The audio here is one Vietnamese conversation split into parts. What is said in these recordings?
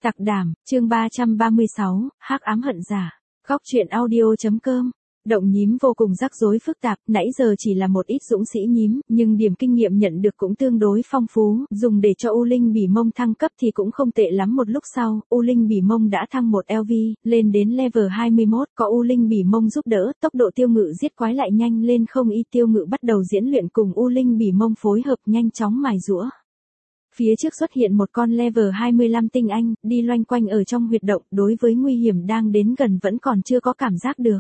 Tặc đảm, chương 336, hắc ám hận giả. Góc truyện audio.com. Động nhím vô cùng rắc rối phức tạp, nãy giờ chỉ là một ít dũng sĩ nhím, nhưng điểm kinh nghiệm nhận được cũng tương đối phong phú, dùng để cho U Linh Bỉ Mông thăng cấp thì cũng không tệ lắm. Một lúc sau, U Linh Bỉ Mông đã thăng một LV, lên đến level 21, có U Linh Bỉ Mông giúp đỡ, tốc độ tiêu ngự giết quái lại nhanh lên không ít. Tiêu ngự bắt đầu diễn luyện cùng U Linh Bỉ Mông phối hợp nhanh chóng mài giũa. Phía trước xuất hiện một con level 25 tinh anh, đi loanh quanh ở trong huyệt động, đối với nguy hiểm đang đến gần vẫn còn chưa có cảm giác được.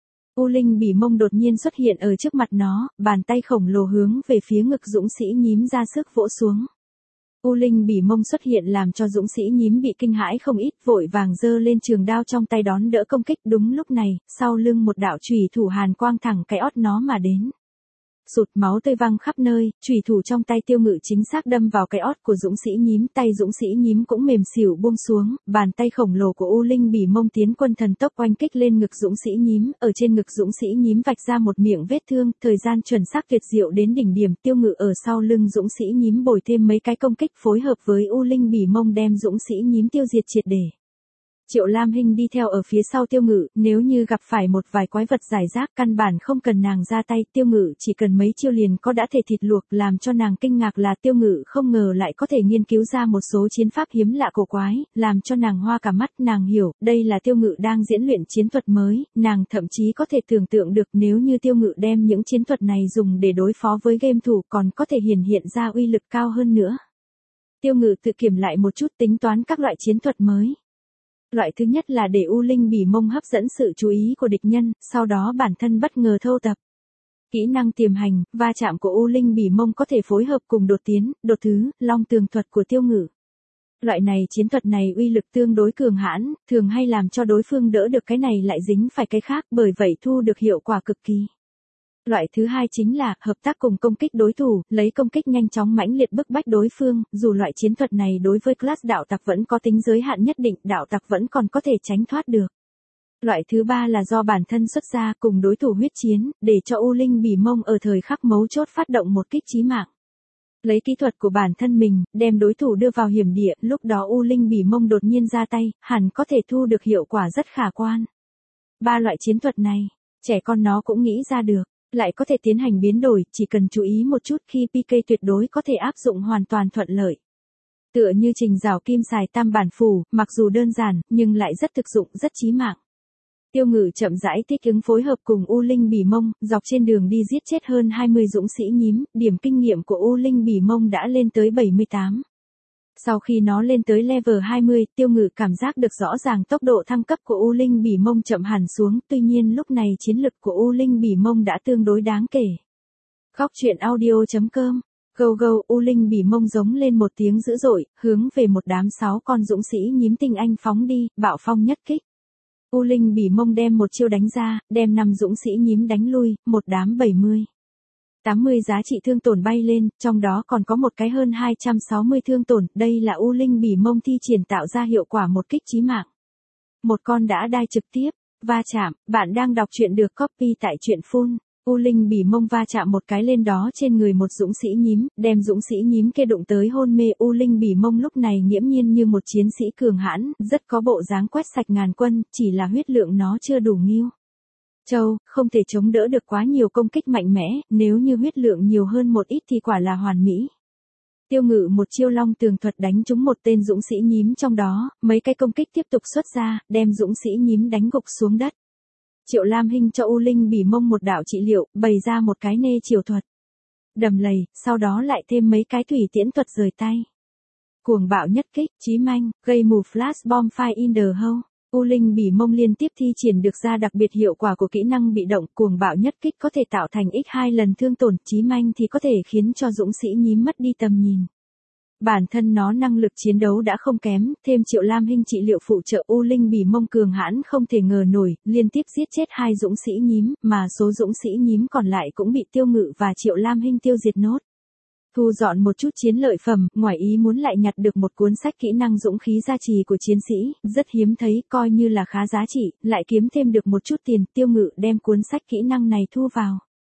U Linh Bỉ Mông đột nhiên xuất hiện ở trước mặt nó, bàn tay khổng lồ hướng về phía ngực dũng sĩ nhím ra sức vỗ xuống. U Linh Bỉ Mông xuất hiện làm cho dũng sĩ nhím bị kinh hãi không ít, vội vàng giơ lên trường đao trong tay đón đỡ công kích. Đúng lúc này, sau lưng một đạo chùy thủ hàn quang thẳng cái ót nó mà đến. Sụt máu tươi văng khắp nơi, chùy thủ trong tay tiêu ngự chính xác đâm vào cái ót của dũng sĩ nhím, tay dũng sĩ nhím cũng mềm xỉu buông xuống, bàn tay khổng lồ của U Linh Bỉ Mông tiến quân thần tốc oanh kích lên ngực dũng sĩ nhím, ở trên ngực dũng sĩ nhím vạch ra một miệng vết thương, thời gian chuẩn xác tuyệt diệu đến đỉnh điểm. Tiêu ngự ở sau lưng dũng sĩ nhím bồi thêm mấy cái công kích phối hợp với U Linh Bỉ Mông đem dũng sĩ nhím tiêu diệt triệt để. Triệu Lam Hinh đi theo ở phía sau tiêu ngự, nếu như gặp phải một vài quái vật giải rác căn bản không cần nàng ra tay, tiêu ngự chỉ cần mấy chiêu liền có đã thể thịt luộc. Làm cho nàng kinh ngạc là tiêu ngự không ngờ lại có thể nghiên cứu ra một số chiến pháp hiếm lạ cổ quái, làm cho nàng hoa cả mắt. Nàng hiểu, đây là tiêu ngự đang diễn luyện chiến thuật mới, nàng thậm chí có thể tưởng tượng được nếu như tiêu ngự đem những chiến thuật này dùng để đối phó với game thủ còn có thể hiển hiện ra uy lực cao hơn nữa. Tiêu ngự tự kiểm lại một chút tính toán các loại chiến thuật mới. Loại thứ nhất là để U Linh Bỉ Mông hấp dẫn sự chú ý của địch nhân, sau đó bản thân bất ngờ thâu tập. Kỹ năng tiềm hành, va chạm của U Linh Bỉ Mông có thể phối hợp cùng đột tiến, đột thứ, long tường thuật của tiêu ngự. Loại này chiến thuật này uy lực tương đối cường hãn, thường hay làm cho đối phương đỡ được cái này lại dính phải cái khác, bởi vậy thu được hiệu quả cực kỳ. Loại thứ hai chính là hợp tác cùng công kích đối thủ, lấy công kích nhanh chóng mãnh liệt bức bách đối phương, dù loại chiến thuật này đối với class đạo tặc vẫn có tính giới hạn nhất định, đạo tặc vẫn còn có thể tránh thoát được. Loại thứ ba là do bản thân xuất ra cùng đối thủ huyết chiến, để cho U Linh Bỉ Mông ở thời khắc mấu chốt phát động một kích chí mạng. Lấy kỹ thuật của bản thân mình, đem đối thủ đưa vào hiểm địa, lúc đó U Linh Bỉ Mông đột nhiên ra tay, hẳn có thể thu được hiệu quả rất khả quan. Ba loại chiến thuật này, trẻ con nó cũng nghĩ ra được. Lại có thể tiến hành biến đổi, chỉ cần chú ý một chút khi PK tuyệt đối có thể áp dụng hoàn toàn thuận lợi. Tựa như trình rào kim xài tam bản phủ, mặc dù đơn giản, nhưng lại rất thực dụng, rất chí mạng. Tiêu ngự chậm rãi thích ứng phối hợp cùng U Linh Bỉ Mông, dọc trên đường đi giết chết hơn 20 dũng sĩ nhím, điểm kinh nghiệm của U Linh Bỉ Mông đã lên tới 78. Sau khi nó lên tới level 20, tiêu ngự cảm giác được rõ ràng tốc độ thăng cấp của U Linh Bỉ Mông chậm hẳn xuống, tuy nhiên lúc này chiến lực của U Linh Bỉ Mông đã tương đối đáng kể. Góc truyện audio.com. Go go, U Linh Bỉ Mông giống lên một tiếng dữ dội, hướng về một đám 6 con dũng sĩ nhím tinh anh phóng đi, bạo phong nhất kích. U Linh Bỉ Mông đem một chiêu đánh ra, đem 5 dũng sĩ nhím đánh lui, một đám 80 giá trị thương tổn bay lên, trong đó còn có một cái hơn 260 thương tổn, đây là U Linh Bỉ Mông thi triển tạo ra hiệu quả một kích chí mạng. Một con đã đai trực tiếp, va chạm, bạn đang đọc truyện được copy tại truyện full. U Linh Bỉ Mông va chạm một cái lên đó trên người một dũng sĩ nhím, đem dũng sĩ nhím kia đụng tới hôn mê. U Linh Bỉ Mông lúc này nghiễm nhiên như một chiến sĩ cường hãn, rất có bộ dáng quét sạch ngàn quân, chỉ là huyết lượng nó chưa đủ nghiêu. Châu, không thể chống đỡ được quá nhiều công kích mạnh mẽ, nếu như huyết lượng nhiều hơn một ít thì quả là hoàn mỹ. Tiêu ngự một chiêu long tường thuật đánh trúng một tên dũng sĩ nhím trong đó, mấy cái công kích tiếp tục xuất ra, đem dũng sĩ nhím đánh gục xuống đất. Triệu Lam Hinh cho U Linh Bỉ Mông một đạo trị liệu, bày ra một cái nê chiều thuật. Đầm lầy, sau đó lại thêm mấy cái thủy tiễn thuật rời tay. Cuồng bạo nhất kích, chí manh, gây mù flash bomb fire in the hole. U Linh Bỉ Mông liên tiếp thi triển được ra đặc biệt hiệu quả của kỹ năng bị động. Cuồng bạo nhất kích có thể tạo thành x2 lần thương tổn, chí manh thì có thể khiến cho dũng sĩ nhím mất đi tầm nhìn. Bản thân nó năng lực chiến đấu đã không kém, thêm Triệu Lam Hinh trị liệu phụ trợ, U Linh Bỉ Mông cường hãn không thể ngờ nổi, liên tiếp giết chết 2 dũng sĩ nhím, mà số dũng sĩ nhím còn lại cũng bị tiêu ngự và Triệu Lam Hinh tiêu diệt nốt. Thu dọn một chút chiến lợi phẩm, ngoài ý muốn lại nhặt được một cuốn sách kỹ năng dũng khí gia trì của chiến sĩ, rất hiếm thấy, coi như là khá giá trị, lại kiếm thêm được một chút tiền. Tiêu ngự đem cuốn sách kỹ năng này thu vào.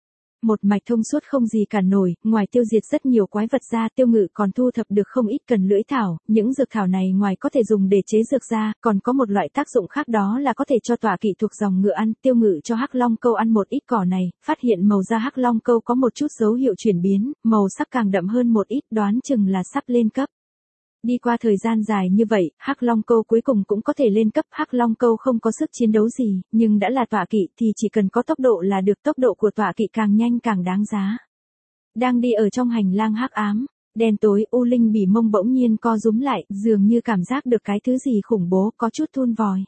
Một mạch thông suốt không gì cản nổi, ngoài tiêu diệt rất nhiều quái vật ra, Tiêu Ngự còn thu thập được không ít cần lưỡi thảo, những dược thảo này ngoài có thể dùng để chế dược ra, còn có một loại tác dụng khác đó là có thể cho tọa kỵ thuộc dòng ngựa ăn. Tiêu Ngự cho Hắc Long Câu ăn một ít cỏ này, phát hiện màu da Hắc Long Câu có một chút dấu hiệu chuyển biến, màu sắc càng đậm hơn một ít, đoán chừng là sắp lên cấp. Đi qua thời gian dài như vậy, Hắc Long Câu cuối cùng cũng có thể lên cấp. Hắc Long Câu không có sức chiến đấu gì, nhưng đã là tọa kỵ thì chỉ cần có tốc độ là được, tốc độ của tọa kỵ càng nhanh càng đáng giá. Đang đi ở trong hành lang hắc ám, đen tối, U Linh Bỉ Mông bỗng nhiên co rúm lại, dường như cảm giác được cái thứ gì khủng bố, có chút thun vòi.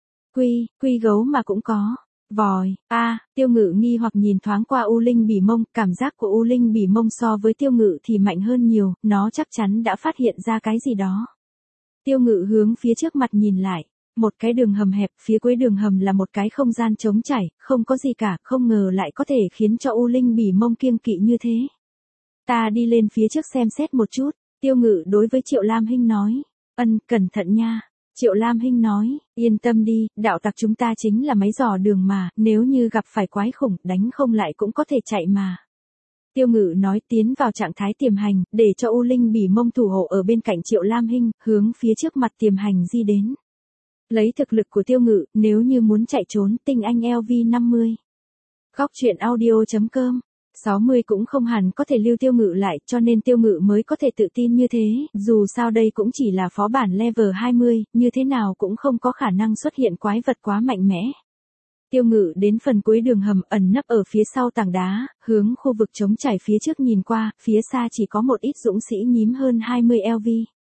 Quy gấu mà cũng có. Vòi, Tiêu Ngự nghi hoặc nhìn thoáng qua U Linh Bỉ Mông, cảm giác của U Linh Bỉ Mông so với Tiêu Ngự thì mạnh hơn nhiều, nó chắc chắn đã phát hiện ra cái gì đó. Tiêu Ngự hướng phía trước mặt nhìn lại, một cái đường hầm hẹp, phía cuối đường hầm là một cái không gian trống trải, không có gì cả, không ngờ lại có thể khiến cho U Linh Bỉ Mông kiêng kỵ như thế. Ta đi lên phía trước xem xét một chút, Tiêu Ngự đối với Triệu Lam Hinh nói, cẩn thận nha. Triệu Lam Hinh nói, yên tâm đi, đạo tặc chúng ta chính là máy dò đường mà, nếu như gặp phải quái khủng, đánh không lại cũng có thể chạy mà. Tiêu Ngự nói tiến vào trạng thái tiềm hành, để cho U Linh Bỉ Mông thủ hộ ở bên cạnh Triệu Lam Hinh, hướng phía trước mặt tiềm hành di đến. Lấy thực lực của Tiêu Ngự, nếu như muốn chạy trốn, tinh anh LV50. Góc truyện audio.com 60 cũng không hẳn có thể lưu Tiêu Ngự lại, cho nên Tiêu Ngự mới có thể tự tin như thế, dù sao đây cũng chỉ là phó bản level 20, như thế nào cũng không có khả năng xuất hiện quái vật quá mạnh mẽ. Tiêu Ngự đến phần cuối đường hầm, ẩn nấp ở phía sau tảng đá, hướng khu vực trống trải phía trước nhìn qua, phía xa chỉ có một ít dũng sĩ nhím hơn 20 LV.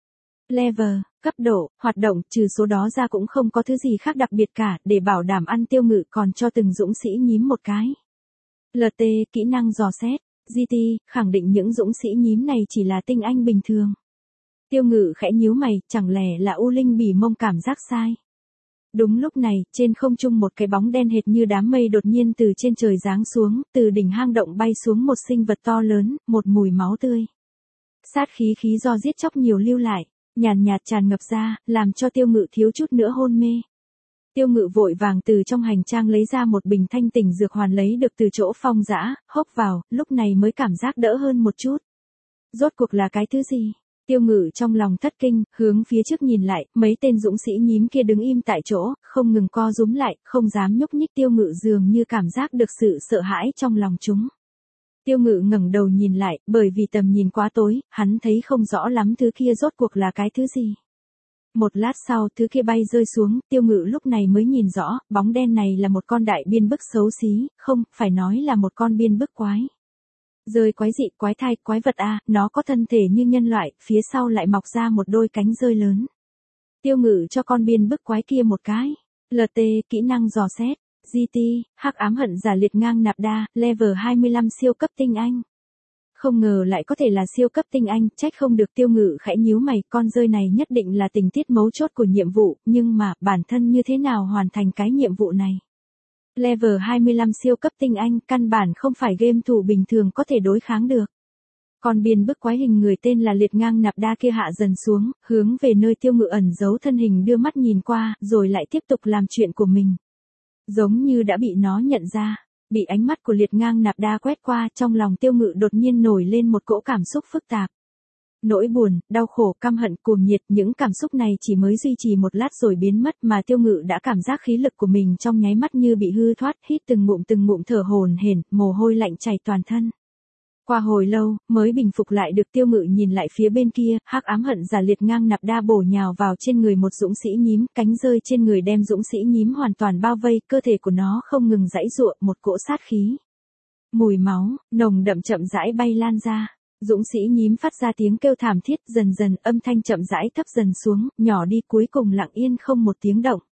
Level, cấp độ, hoạt động, trừ số đó ra cũng không có thứ gì khác đặc biệt cả, để bảo đảm ăn Tiêu Ngự còn cho từng dũng sĩ nhím một cái. LT, kỹ năng dò xét, GT, khẳng định những dũng sĩ nhím này chỉ là tinh anh bình thường. Tiêu Ngự khẽ nhíu mày, chẳng lẽ là U Linh Bỉ Mông cảm giác sai. Đúng lúc này, trên không trung một cái bóng đen hệt như đám mây đột nhiên từ trên trời giáng xuống, từ đỉnh hang động bay xuống một sinh vật to lớn, một mùi máu tươi. Sát khí do giết chóc nhiều lưu lại, nhàn nhạt tràn ngập ra, làm cho Tiêu Ngự thiếu chút nữa hôn mê. Tiêu Ngự vội vàng từ trong hành trang lấy ra một bình thanh tỉnh dược hoàn lấy được từ chỗ Phong Dã, hốc vào, lúc này mới cảm giác đỡ hơn một chút. Rốt cuộc là cái thứ gì? Tiêu Ngự trong lòng thất kinh, hướng phía trước nhìn lại, mấy tên dũng sĩ nhím kia đứng im tại chỗ, không ngừng co rúm lại, không dám nhúc nhích. Tiêu Ngự dường như cảm giác được sự sợ hãi trong lòng chúng. Tiêu Ngự ngẩng đầu nhìn lại, bởi vì tầm nhìn quá tối, hắn thấy không rõ lắm thứ kia rốt cuộc là cái thứ gì. Một lát sau, thứ kia bay rơi xuống, Tiêu Ngự lúc này mới nhìn rõ, bóng đen này là một con đại biên bức xấu xí, không, phải nói là một con biên bức quái. Rơi quái dị, quái thai, quái vật nó có thân thể như nhân loại, phía sau lại mọc ra một đôi cánh rơi lớn. Tiêu Ngự cho con biên bức quái kia một cái. LT, kỹ năng dò xét, GT, Hắc Ám Hận Giả Liệt Ngang Nạp Đa, level 25 siêu cấp tinh anh. Không ngờ lại có thể là siêu cấp tinh anh, trách không được. Tiêu Ngự khẽ nhíu mày, con rơi này nhất định là tình tiết mấu chốt của nhiệm vụ, nhưng mà, bản thân như thế nào hoàn thành cái nhiệm vụ này? Level 25 siêu cấp tinh anh, căn bản không phải game thủ bình thường có thể đối kháng được. Còn biên bức quái hình người tên là Liệt Ngang Nạp Đa kia hạ dần xuống, hướng về nơi Tiêu Ngự ẩn giấu thân hình đưa mắt nhìn qua, rồi lại tiếp tục làm chuyện của mình. Giống như đã bị nó nhận ra. Bị ánh mắt của Liệt Ngang Nạp Đa quét qua, trong lòng Tiêu Ngự đột nhiên nổi lên một cỗ cảm xúc phức tạp. Nỗi buồn, đau khổ, căm hận, cuồng nhiệt, những cảm xúc này chỉ mới duy trì một lát rồi biến mất, mà Tiêu Ngự đã cảm giác khí lực của mình trong nháy mắt như bị hư thoát, hít từng ngụm thở hổn hển, mồ hôi lạnh chảy toàn thân. Qua hồi lâu, mới bình phục lại được. Tiêu Ngự nhìn lại phía bên kia, Hắc Ám Hận Giả Liệt Ngang Nạp Đa bổ nhào vào trên người một dũng sĩ nhím, cánh rơi trên người đem dũng sĩ nhím hoàn toàn bao vây, cơ thể của nó không ngừng giãy giụa, một cỗ sát khí. Mùi máu, nồng đậm chậm rãi bay lan ra. Dũng sĩ nhím phát ra tiếng kêu thảm thiết, dần dần âm thanh chậm rãi thấp dần xuống, nhỏ đi, cuối cùng lặng yên không một tiếng động.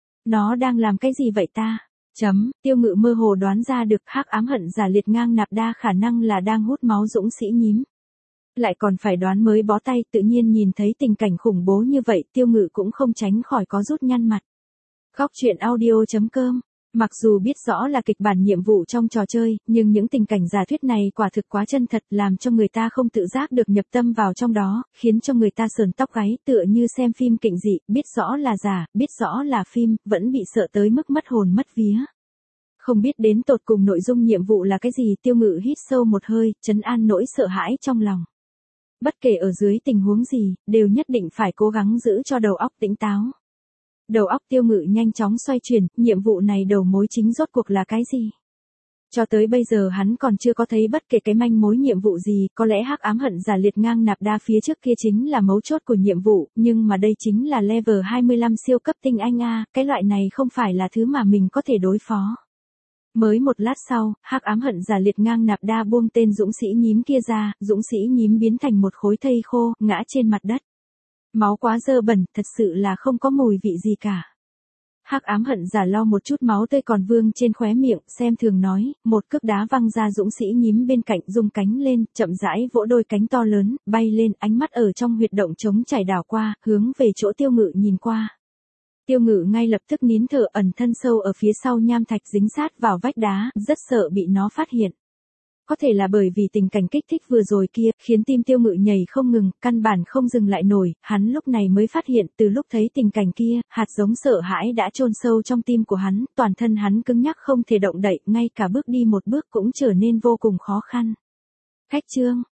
Nó đang làm cái gì vậy ta? Tiêu Ngự mơ hồ đoán ra được Hắc Ám Hận Giả Liệt Ngang Nạp Đa khả năng là đang hút máu dũng sĩ nhím. Lại còn phải đoán mới bó tay, tự nhiên nhìn thấy tình cảnh khủng bố như vậy, Tiêu Ngự cũng không tránh khỏi có rút nhăn mặt. Góc truyện audio.com. Mặc dù biết rõ là kịch bản nhiệm vụ trong trò chơi, nhưng những tình cảnh giả thuyết này quả thực quá chân thật, làm cho người ta không tự giác được nhập tâm vào trong đó, khiến cho người ta sởn tóc gáy, tựa như xem phim kịch dị, biết rõ là giả, biết rõ là phim, vẫn bị sợ tới mức mất hồn mất vía. Không biết đến tột cùng nội dung nhiệm vụ là cái gì, Tiêu Ngự hít sâu một hơi, trấn an nỗi sợ hãi trong lòng. Bất kể ở dưới tình huống gì, đều nhất định phải cố gắng giữ cho đầu óc tỉnh táo. Đầu óc Tiêu Ngự nhanh chóng xoay chuyển, nhiệm vụ này đầu mối chính rốt cuộc là cái gì? Cho tới bây giờ hắn còn chưa có thấy bất kể cái manh mối nhiệm vụ gì, có lẽ hắc ám hận giả liệt ngang nạp đa phía trước kia chính là mấu chốt của nhiệm vụ, nhưng mà đây chính là level 25 siêu cấp tinh anh A, cái loại này không phải là thứ mà mình có thể đối phó. Mới một lát sau, hắc ám hận giả liệt ngang nạp đa buông tên dũng sĩ nhím kia ra, dũng sĩ nhím biến thành một khối thây khô, ngã trên mặt đất. Máu quá dơ bẩn, thật sự là không có mùi vị gì cả. Hắc ám hận giả lau một chút máu tươi còn vương trên khóe miệng, xem thường nói, một cước đá văng ra dũng sĩ nhím bên cạnh, rung cánh lên, chậm rãi vỗ đôi cánh to lớn, bay lên, ánh mắt ở trong huyệt động trống chảy đảo qua, hướng về chỗ Tiêu Ngự nhìn qua. Tiêu Ngự ngay lập tức nín thở, ẩn thân sâu ở phía sau nham thạch dính sát vào vách đá, rất sợ bị nó phát hiện. Có thể là bởi vì tình cảnh kích thích vừa rồi kia, khiến tim Tiêu Ngự nhảy không ngừng, căn bản không dừng lại nổi, hắn lúc này mới phát hiện, từ lúc thấy tình cảnh kia, hạt giống sợ hãi đã chôn sâu trong tim của hắn, toàn thân hắn cứng nhắc không thể động đậy, ngay cả bước đi một bước cũng trở nên vô cùng khó khăn. Cách chương